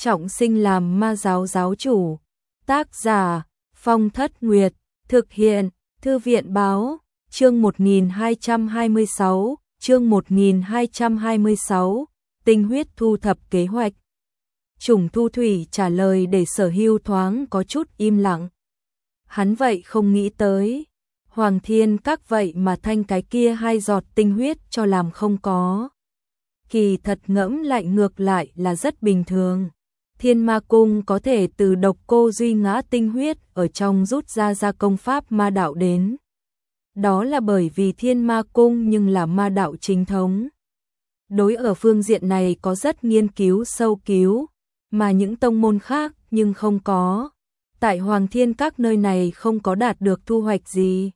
trọng sinh làm ma giáo giáo chủ. Tác giả Phong Thất Nguyệt, thực hiện Thư viện Báo, chương 1226, chương 1226, tinh huyết thu thập kế hoạch. Trùng Thu Thủy trả lời để Sở Hưu thoáng có chút im lặng. Hắn vậy không nghĩ tới, Hoàng Thiên Các vậy mà thanh cái kia 2 giọt tinh huyết cho làm không có. Kỳ thật ngẫm lại ngược lại là rất bình thường. Thiên Ma Cung có thể từ Độc Cô Duy Ngã tinh huyết ở trong rút ra công pháp ma đạo đến. Đó là bởi vì Thiên Ma Cung nhưng là ma đạo chính thống. Đối ở phương diện này có rất nghiên cứu sâu cứu, mà những tông môn khác nhưng không có. Tại Hoàng Thiên Các nơi này không có đạt được thu hoạch gì.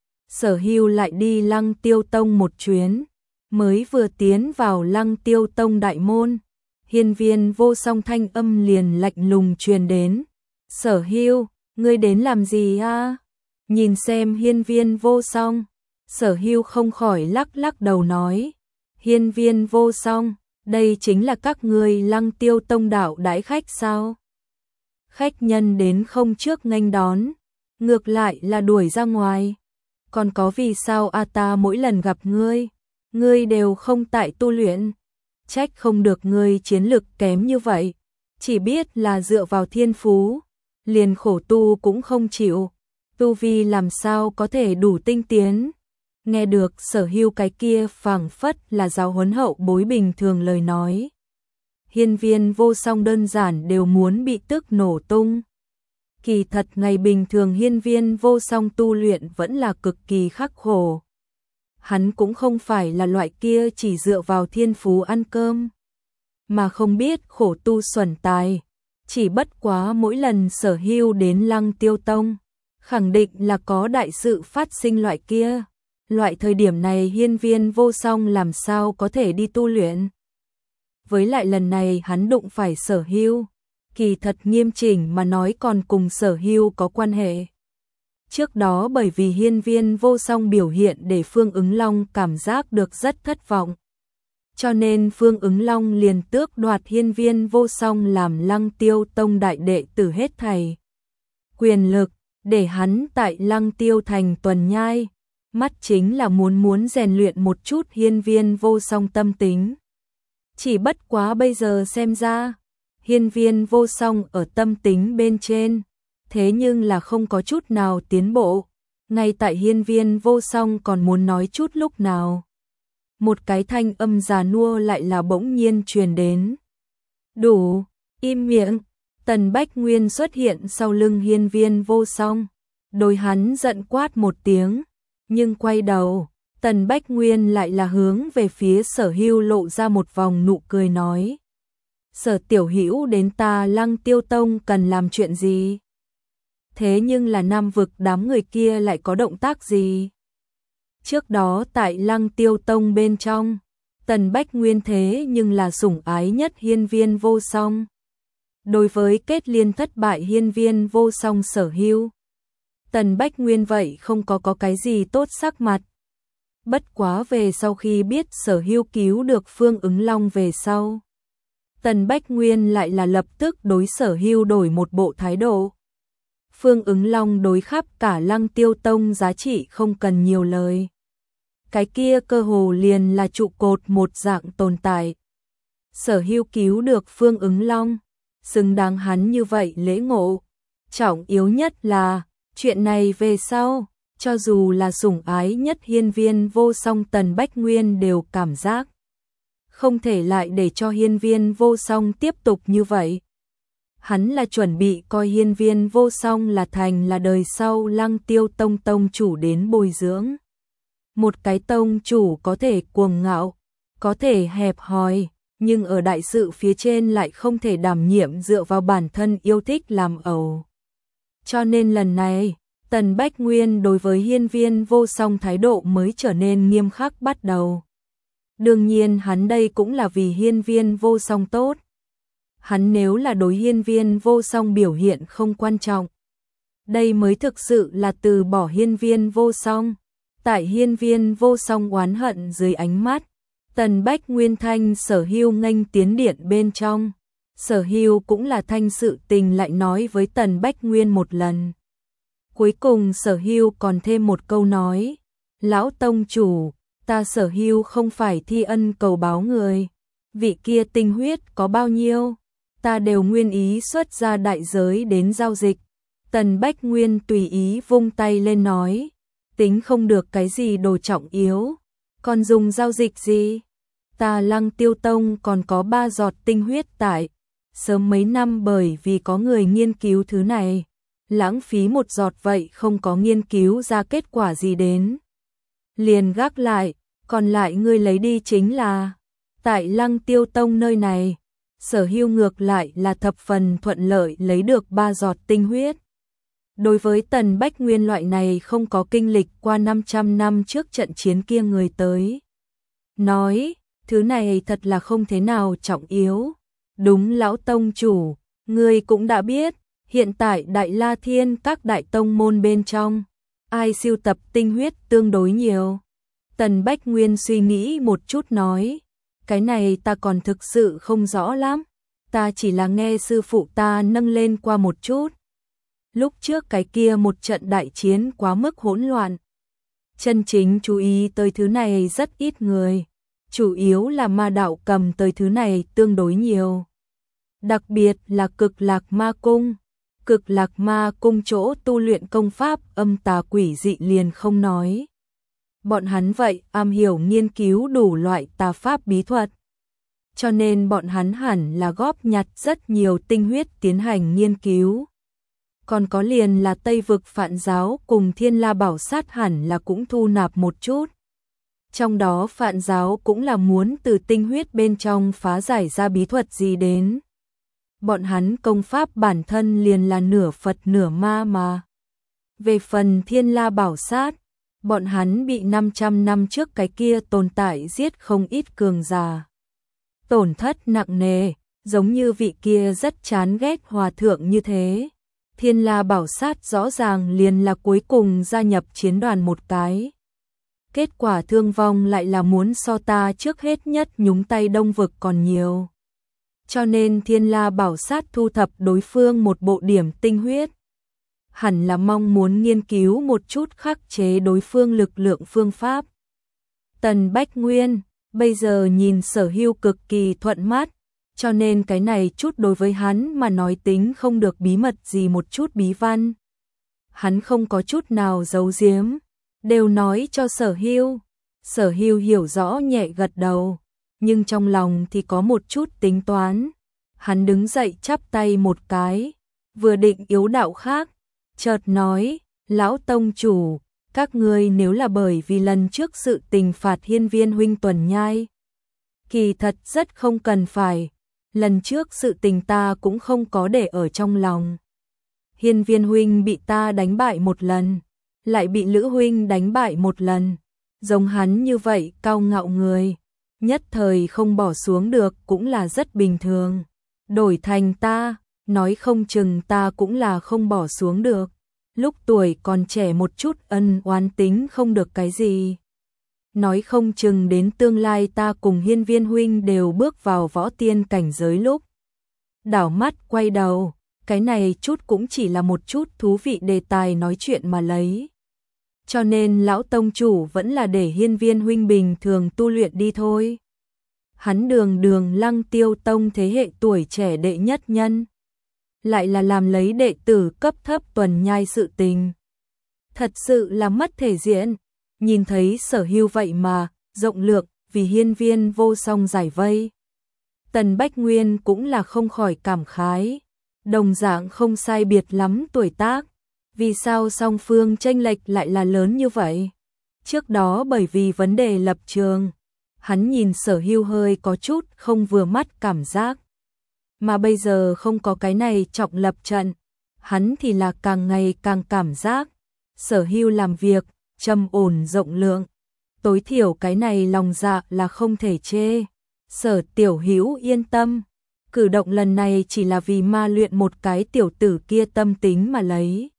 Sở Hưu lại đi Lăng Tiêu Tông một chuyến, mới vừa tiến vào Lăng Tiêu Tông đại môn, Hiên Viên Vô Song thanh âm liền lạnh lùng truyền đến. Sở Hưu, ngươi đến làm gì a? Nhìn xem Hiên Viên Vô Song, Sở Hưu không khỏi lắc đầu nói. Hiên Viên Vô Song, đây chính là các ngươi Lăng Tiêu Tông đạo đãi khách sao? Khách nhân đến không trước nghênh đón, ngược lại là đuổi ra ngoài. Còn có vì sao ta mỗi lần gặp ngươi đều không tại tu luyện, trách không được ngươi chiến lực kém như vậy, chỉ biết là dựa vào thiên phú, liền khổ tu cũng không chịu, tu vi làm sao có thể đủ tinh tiến. Nghe được Sở Hưu cái kia phảng phất là giáo huấn hậu bối bình thường lời nói, Hiên Viên Vô Song đơn giản đều muốn bị tức nổ tung. Kỳ thật ngày bình thường Hiên Viên Vô Song tu luyện vẫn là cực kỳ khắc khổ. Hắn cũng không phải là loại kia chỉ dựa vào thiên phú ăn cơm, mà không biết khổ tu xuẩn tài. Chỉ bất quá mỗi lần Sở Hưu đến Lăng Tiêu Tông, khẳng định là có đại sự phát sinh loại kia. Loại thời điểm này Hiên Viên Vô Song làm sao có thể đi tu luyện. Với lại lần này hắn đụng phải Sở Hưu, kỳ thật nghiêm chỉnh mà nói còn cùng Sở Hưu có quan hệ. Trước đó bởi vì Hiên Viên Vô Song biểu hiện để Phương Ứng Long cảm giác được rất thất vọng, cho nên Phương Ứng Long liền tước đoạt Hiên Viên Vô Song làm Lăng Tiêu Tông đại đệ tử hết thảy quyền lực, để hắn tại Lăng Tiêu thành tuần nhai, mắt chính là muốn rèn luyện một chút Hiên Viên Vô Song tâm tính. Chỉ bất quá bây giờ xem ra, Hiên Viên Vô Song ở tâm tính bên trên, thế nhưng là không có chút nào tiến bộ. Ngay tại Hiên Viên Vô Song còn muốn nói chút lúc nào, một cái thanh âm già nua lại là bỗng nhiên truyền đến. Đủ, im miệng. Tần Bách Nguyên xuất hiện sau lưng Hiên Viên Vô Song, đối hắn giận quát một tiếng, nhưng quay đầu, Tần Bách Nguyên lại là hướng về phía Sở Hưu lộ ra một vòng nụ cười nói. Sở tiểu hữu đến ta Lăng Tiêu Tông cần làm chuyện gì? Thế nhưng là Nam Vực đám người kia lại có động tác gì? Trước đó tại Lăng Tiêu Tông bên trong, Tần Bách Nguyên thế nhưng là sủng ái nhất Hiên Viên Vô Song. Đối với kết liên thất bại Hiên Viên Vô Song Sở Hưu, Tần Bách Nguyên vậy không có cái gì tốt sắc mặt. Bất quá về sau khi biết Sở Hưu cứu được Phương Ứng Long về sau, Tần Bách Nguyên lại là lập tức đối Sở Hưu đổi một bộ thái độ. Phương Ứng Long đối khắp cả Lăng Tiêu Tông giá trị không cần nhiều lời. Cái kia cơ hồ liền là trụ cột một dạng tồn tại. Sở Hưu cứu được Phương Ứng Long, xứng đáng hắn như vậy lễ ngộ. Trọng yếu nhất là, chuyện này về sau, cho dù là sủng ái nhất Hiên Viên Vô Song Tần Bách Nguyên đều cảm giác không thể lại để cho Hiên Viên Vô Song tiếp tục như vậy. Hắn là chuẩn bị coi Hiên Viên Vô Song là thành là đời sau Lăng Tiêu Tông tông chủ đến bồi dưỡng. Một cái tông chủ có thể cuồng ngạo, có thể hẹp hòi, nhưng ở đại sự phía trên lại không thể đảm nhiệm dựa vào bản thân yêu thích làm ẩu. Cho nên lần này, Tần Bách Nguyên đối với Hiên Viên Vô Song thái độ mới trở nên nghiêm khắc bắt đầu. Đương nhiên hắn đây cũng là vì Hiên Viên Vô Song tốt. Hắn nếu là đối Hiên Viên Vô Song biểu hiện không quan trọng, đây mới thực sự là từ bỏ Hiên Viên Vô Song. Tại Hiên Viên Vô Song oán hận dưới ánh mắt, Tần Bách Nguyên thanh Sở Hưu nghênh tiến điện bên trong. Sở Hưu cũng là thanh sự tình lại nói với Tần Bách Nguyên một lần. Cuối cùng Sở Hưu còn thêm một câu nói, lão tông chủ, ta Sở Hưu không phải thi ân cầu báo người, vị kia tinh huyết có bao nhiêu, ta đều nguyên ý xuất ra đại giới đến giao dịch. Tần Bách Nguyên tùy ý vung tay lên nói, tính không được cái gì đồ trọng yếu, còn dùng giao dịch gì? Ta Lăng Tiêu Tông còn có 3 giọt tinh huyết tại, sớm mấy năm bởi vì có người nghiên cứu thứ này, lãng phí một giọt vậy không có nghiên cứu ra kết quả gì đến. Liền gác lại, còn lại ngươi lấy đi chính là, tại Lăng Tiêu Tông nơi này, Sở Hưu ngược lại là thập phần thuận lợi lấy được 3 giọt tinh huyết. Đối với Tần Bách Nguyên loại này không có kinh lịch qua 500 năm trước trận chiến kia người tới. Nói, thứ này thật là không thế nào trọng yếu. Đúng lão tông chủ, ngươi cũng đã biết, hiện tại Đại La Thiên các đại tông môn bên trong, ai sưu tập tinh huyết tương đối nhiều. Tần Bách Nguyên suy nghĩ một chút nói, cái này ta còn thực sự không rõ lắm, ta chỉ là nghe sư phụ ta nâng lên qua một chút. Lúc trước cái kia một trận đại chiến quá mức hỗn loạn. Chân chính chú ý tới thứ này rất ít người, chủ yếu là ma đạo cầm tới thứ này tương đối nhiều. Đặc biệt là Cực Lạc Ma Cung. Cực Lạc Ma Cung chỗ tu luyện công pháp âm tà quỷ dị liền không nói. Bọn hắn vậy am hiểu nghiên cứu đủ loại tà pháp bí thuật. Cho nên bọn hắn hẳn là góp nhặt rất nhiều tinh huyết tiến hành nghiên cứu. Còn có liền là Tây Vực Phạn Giáo cùng Thiên La Bảo Sát hẳn là cũng thu nạp một chút. Trong đó Phạn Giáo cũng là muốn từ tinh huyết bên trong phá giải ra bí thuật gì đến. Bọn hắn công pháp bản thân liền là nửa Phật nửa ma mà. Về phần Thiên La Bảo Sát, bọn hắn bị 500 năm trước cái kia tồn tại giết không ít cường giả. Tổn thất nặng nề, giống như vị kia rất chán ghét hòa thượng như thế. Thiên La Bảo Sát rõ ràng liền là cuối cùng gia nhập chiến đoàn một cái. Kết quả thương vong lại là muốn so ta trước hết nhất nhúng tay Đông Vực còn nhiều. Cho nên Thiên La Bảo Sát thu thập đối phương một bộ điểm tinh huyết. Hẳn là mong muốn nghiên cứu một chút khắc chế đối phương lực lượng phương pháp. Tần Bách Nguyên, bây giờ nhìn Sở Hưu cực kỳ thuận mắt, cho nên cái này chút đối với hắn mà nói tính không được bí mật gì một chút bí văn. Hắn không có chút nào giấu giếm, đều nói cho Sở Hưu. Sở Hưu hiểu rõ nhẹ gật đầu, nhưng trong lòng thì có một chút tính toán. Hắn đứng dậy chắp tay một cái, vừa định yếu đạo khác, chợt nói, lão tông chủ, các ngươi nếu là bởi vì lần trước sự tình phạt Hiên Viên huynh tuần nhai, kỳ thật rất không cần phải, lần trước sự tình ta cũng không có để ở trong lòng. Hiên Viên huynh bị ta đánh bại một lần, lại bị Lữ huynh đánh bại một lần, giống hắn như vậy cao ngạo người, nhất thời không bỏ xuống được cũng là rất bình thường. Đổi thành ta, nói không chừng ta cũng là không bỏ xuống được. Lúc tuổi còn trẻ một chút ân oán tính không được cái gì. Nói không chừng đến tương lai ta cùng Hiên Viên huynh đều bước vào võ tiên cảnh giới lúc. Đảo mắt quay đầu, cái này chút cũng chỉ là một chút thú vị đề tài nói chuyện mà lấy. Cho nên lão tông chủ vẫn là để Hiên Viên huynh bình thường tu luyện đi thôi. Hắn đường Lăng Tiêu Tông thế hệ tuổi trẻ đệ nhất nhân, lại là làm lấy đệ tử cấp thấp tuần nhai sự tình. Thật sự là mất thể diện, nhìn thấy Sở Hưu vậy mà, rộng lượng, vì Hiên Viên vô song giải vây. Tần Bách Nguyên cũng là không khỏi cảm khái, đồng dạng không sai biệt lắm tuổi tác, vì sao song phương chênh lệch lại là lớn như vậy? Trước đó bởi vì vấn đề lập trường, hắn nhìn Sở Hưu hơi có chút không vừa mắt cảm giác. Mà bây giờ không có cái này trọng lập trận, hắn thì là càng ngày càng cảm giác. Sở Hưu làm việc, trầm ổn rộng lượng, tối thiểu cái này lòng dạ là không thể chê. Sở Tiểu Hữu yên tâm, cử động lần này chỉ là vì ma luyện một cái tiểu tử kia tâm tính mà lấy.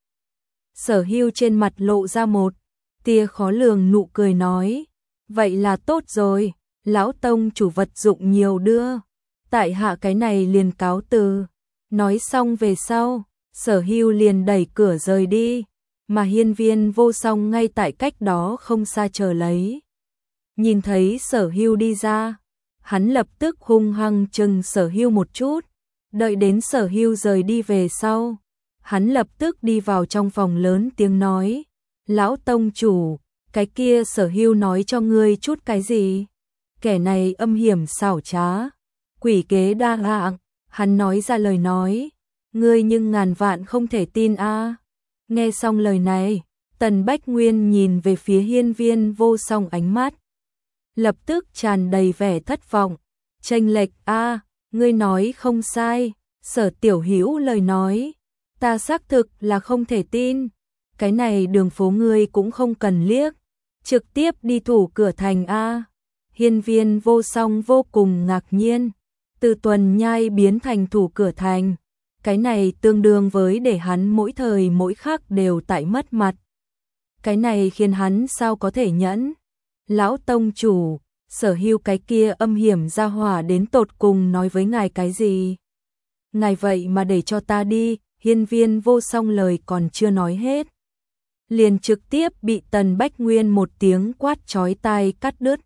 Sở Hưu trên mặt lộ ra một tia khó lường nụ cười nói, vậy là tốt rồi, lão tông chủ vật dụng nhiều đưa, tại hạ cái này liền cáo từ. Nói xong về sau, Sở Hưu liền đẩy cửa rời đi, mà Hiên Viên Vô Song ngay tại cách đó không xa chờ lấy. Nhìn thấy Sở Hưu đi ra, hắn lập tức hung hăng chừng Sở Hưu một chút, đợi đến Sở Hưu rời đi về sau, hắn lập tức đi vào trong phòng lớn tiếng nói, lão tông chủ, cái kia Sở Hưu nói cho ngươi chút cái gì? Kẻ này âm hiểm xảo trá, quỷ kế đa dạng, hắn nói ra lời nói, ngươi nhưng ngàn vạn không thể tin a. Nghe xong lời này, Tần Bách Nguyên nhìn về phía Hiên Viên Vô Song, ánh mắt lập tức tràn đầy vẻ thất vọng. Chênh lệch a, ngươi nói không sai, Sở tiểu hữu lời nói, ta xác thực là không thể tin. Cái này đường phố ngươi cũng không cần liếc, trực tiếp đi thủ cửa thành a. Hiên Viên Vô Song vô cùng ngạc nhiên, từ Tuần Nhai biến thành thủ cửa thành, cái này tương đương với để hắn mỗi thời mỗi khắc đều tại mất mặt. Cái này khiến hắn sao có thể nhẫn? Lão tông chủ, Sở Hưu cái kia âm hiểm ra hỏa đến tột cùng nói với ngài cái gì? Ngài vậy mà để cho ta đi. Hiên Viên Vô Song lời còn chưa nói hết, liền trực tiếp bị Tần Bách Nguyên một tiếng quát chói tai cắt đứt.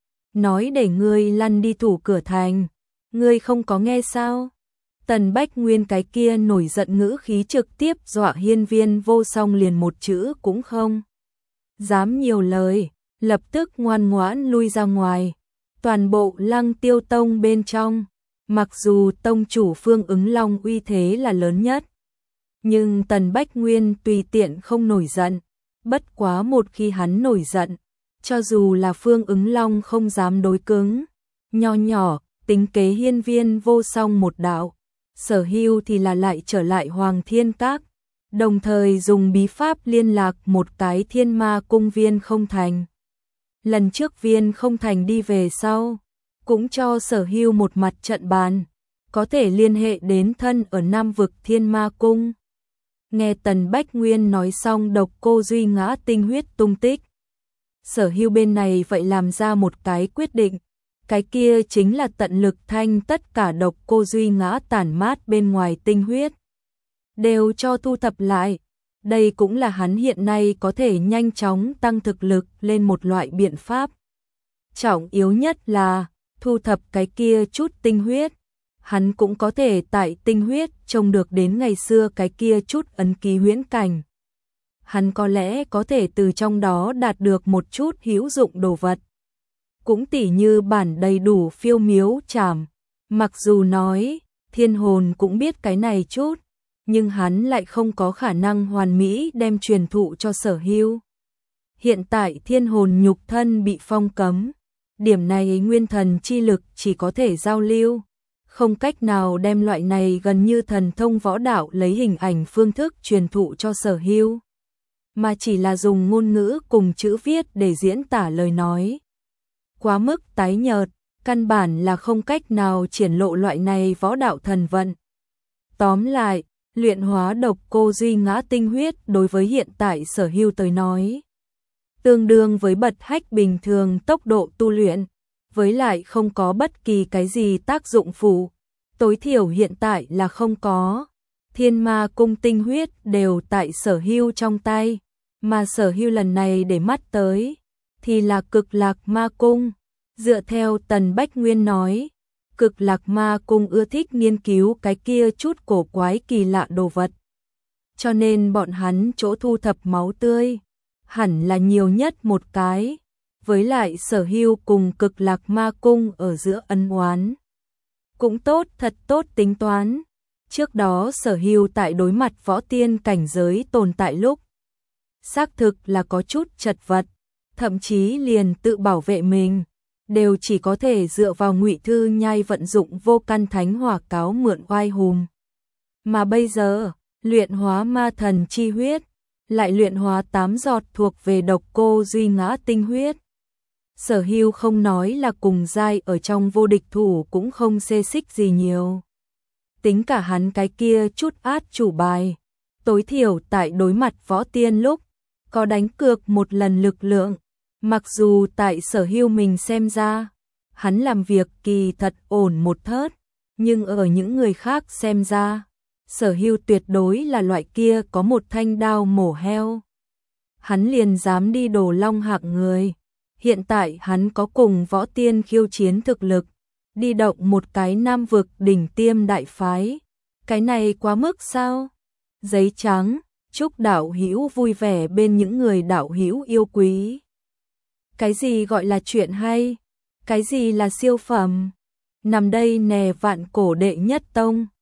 Nói để ngươi lăn đi thủ cửa thành, ngươi không có nghe sao? Tần Bách Nguyên cái kia nổi giận ngữ khí trực tiếp dọa Hiên Viên Vô Song liền một chữ cũng không dám nhiều lời, lập tức ngoan ngoãn lui ra ngoài. Toàn bộ Lăng Tiêu Tông bên trong, mặc dù tông chủ Phương Ứng Long uy thế là lớn nhất, nhưng Tần Bách Nguyên tùy tiện không nổi giận. Bất quá một khi hắn nổi giận, cho dù là Phương Ứng Long không dám đối cứng. Nho nhỏ, tính kế Hiên Viên Vô Song một đạo, Sở Hưu thì là lại trở lại Hoàng Thiên Các, đồng thời dùng bí pháp liên lạc một cái Thiên Ma Cung Viên Không Thành. Lần trước Viên Không Thành đi về sau, cũng cho Sở Hưu một mặt trận bàn, có thể liên hệ đến thân ở Nam vực Thiên Ma Cung. Nghe Tần Bách Nguyên nói xong độc cô Duy Ngã tinh huyết tung tích, Sở Hưu bên này vậy làm ra một cái quyết định, cái kia chính là tận lực thanh tất cả độc cô Duy Ngã tản mát bên ngoài tinh huyết, đều cho thu thập lại. Đây cũng là hắn hiện nay có thể nhanh chóng tăng thực lực lên một loại biện pháp. Trọng yếu nhất là thu thập cái kia chút tinh huyết, hắn cũng có thể tại tinh huyết trông được đến ngày xưa cái kia chút ấn ký huyễn cảnh. Hắn có lẽ có thể từ trong đó đạt được một chút hữu dụng đồ vật. Cũng tỉ như bản đầy đủ phiêu miếu trảm. Mặc dù nói, Thiên Hồn cũng biết cái này chút, nhưng hắn lại không có khả năng hoàn mỹ đem truyền thụ cho Sở Hưu. Hiện tại Thiên Hồn nhục thân bị phong cấm, điểm này nguyên thần chi lực chỉ có thể giao lưu, không cách nào đem loại này gần như thần thông võ đạo lấy hình ảnh phương thức truyền thụ cho Sở Hưu, mà chỉ là dùng ngôn ngữ cùng chữ viết để diễn tả lời nói. Quá mức tái nhợt, căn bản là không cách nào triển lộ loại này võ đạo thần vận. Tóm lại, luyện hóa độc cô Duy Ngã tinh huyết đối với hiện tại Sở Hưu tới nói, tương đương với bật hách bình thường tốc độ tu luyện, với lại không có bất kỳ cái gì tác dụng phụ, tối thiểu hiện tại là không có. Thiên Ma Cung tinh huyết đều tại Sở Hưu trong tay, mà Sở Hưu lần này để mắt tới thì là Cực Lạc Ma Cung. Dựa theo Tần Bách Nguyên nói, Cực Lạc Ma Cung ưa thích nghiên cứu cái kia chút cổ quái kỳ lạ đồ vật, cho nên bọn hắn chỗ thu thập máu tươi hẳn là nhiều nhất một cái. Với lại Sở Hưu cùng Cực Lạc Ma Cung ở giữa ân oán cũng tốt, thật tốt tính toán. Trước đó Sở Hưu tại đối mặt võ tiên cảnh giới tồn tại lúc, xác thực là có chút chật vật, thậm chí liền tự bảo vệ mình đều chỉ có thể dựa vào Ngụy Thư Nhai vận dụng vô căn thánh hỏa cáo mượn oai hùng. Mà bây giờ, luyện hóa ma thần chi huyết, lại luyện hóa 8 giọt thuộc về độc cô Duy Ngã tinh huyết. Sở Hưu không nói là cùng giai ở trong vô địch thủ cũng không xê xích gì nhiều. Tính cả hắn cái kia chút át chủ bài, tối thiểu tại đối mặt võ tiên lúc, có đánh cược một lần lực lượng. Mặc dù tại Sở Hưu mình xem ra, hắn làm việc kỳ thật ổn một thớt, Nhưng ở những người khác xem ra, Sở Hưu tuyệt đối là loại kia có một thanh đao mổ heo. Hắn liền dám đi đổ long hạng người. Hiện tại hắn có cùng võ tiên khiêu chiến thực lực, đi động một cái nam vực đỉnh tiêm đại phái. Cái này quá mức sao? Giấy trắng, chúc đạo hữu vui vẻ bên những người đạo hữu yêu quý. Cái gì gọi là chuyện hay? Cái gì là siêu phẩm? Nằm đây nè vạn cổ đệ nhất tông.